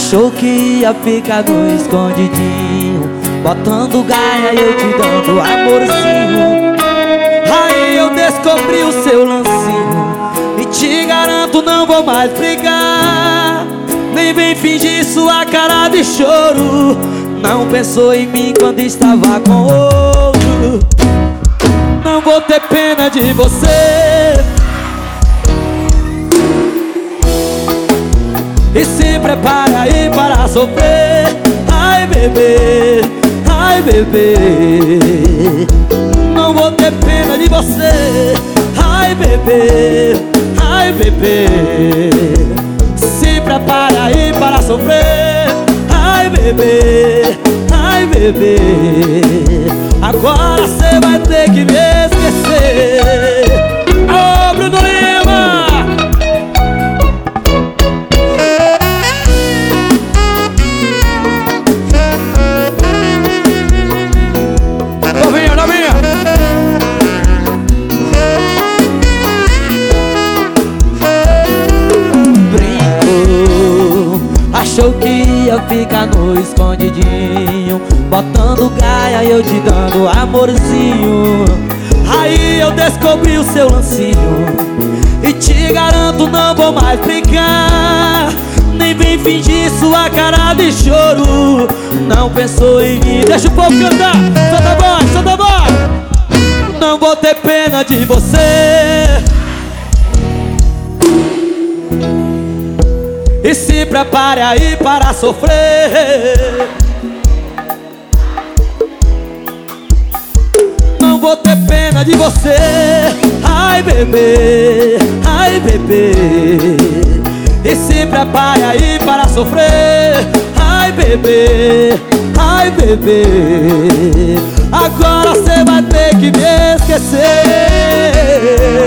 Achou que ia ficar no escondidinho, botando gaia e eu te dando amorzinho. Aí eu descobri o seu lancinho e te garanto não vou mais brigar. Nem vem fingir sua cara de choro, não pensou em mim quando estava com outro. Não vou ter pena de você. E se prepara aí para sofrer. Ai bebê, ai bebê, não vou ter pena de você. Ai bebê, ai bebê, se prepara aí para sofrer. Ai bebê, ai bebê, agora cê vai ter que me esquecer. Ô Bruno Lima! Novinha, novinha! Brincou, achou que ia ficar no escondidinho, botando gaia e eu te dando amorzinho. Aí eu descobri o seu lancinho e te garanto não vou mais brincar. Nem vem fingir sua cara de choro, não pensou em mim. Deixa o povo cantar, solta a voz, solta a voz. Não vou ter pena de você. E se prepare aí para sofrer. Não vou ter pena de você. Ai bebê, ai bebê, e se prepare aí para sofrer. Ai bebê, ai bebê, agora cê vai ter que me esquecer.